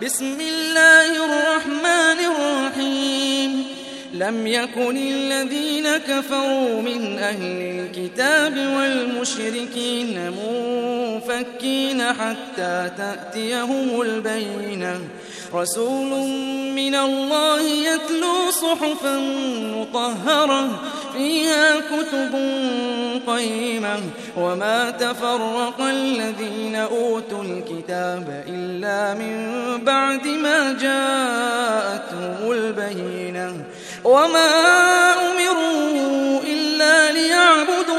بسم الله الرحمن الرحيم لم يكن الذين كفروا من أهل الكتاب والمشركين منفكين حتى تأتيهم البينة رسول من الله يتلو صحفا مطهرة فيها كتب قيمة وما تفرق الذين أوتوا الكتاب إلا من بعد ما جاءتهم البينة وما أمروا إلا ليعبدوا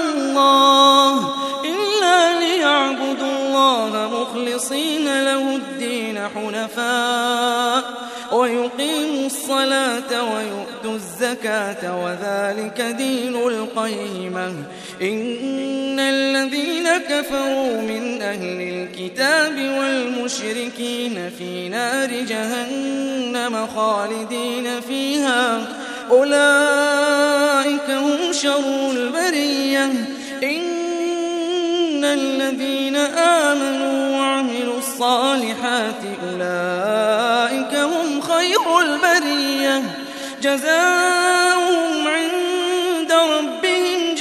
الله مخلصين له الدين حنفاء ويقيموا الصلاة ويؤتوا الزكاة وذلك دين القيمة إن الذين كفروا من أهل الكتاب والمشركين في نار جهنم خالدين فيها أولئك هم شر البرية إن الذين آمنوا وعملوا الصالحات أولئك هم خير البرية جزاؤهم عند ربهم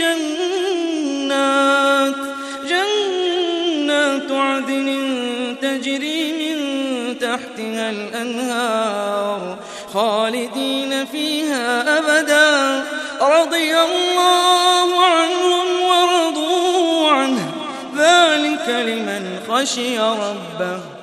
جنات عدن تجري من تحتها الأنهار خالدين فيها أبدا رضي الله عنهم ورضوا عنه ذلك لمن خشي ربه